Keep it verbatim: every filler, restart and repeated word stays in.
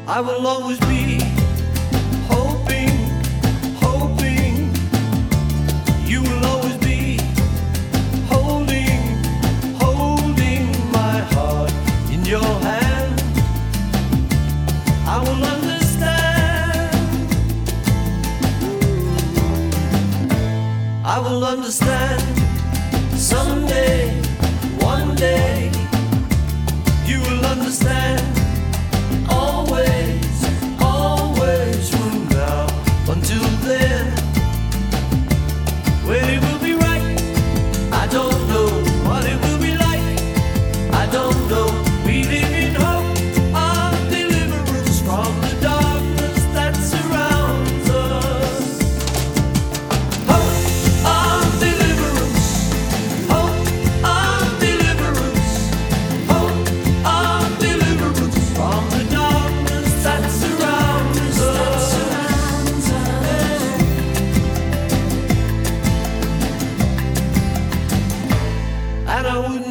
I will always be hoping, hoping. You will always be holding, holding my heart in your hand. I will understand. I will understand someday, one day. You will understand. Always, always from now until then. When it will be right, I don't know. What it will be like, I don't know. We live in hope of deliverance from the darkness that surrounds us. Hope of deliverance, hope of deliverance, hope of deliverance from the darkness that surrounds us. And I wouldn't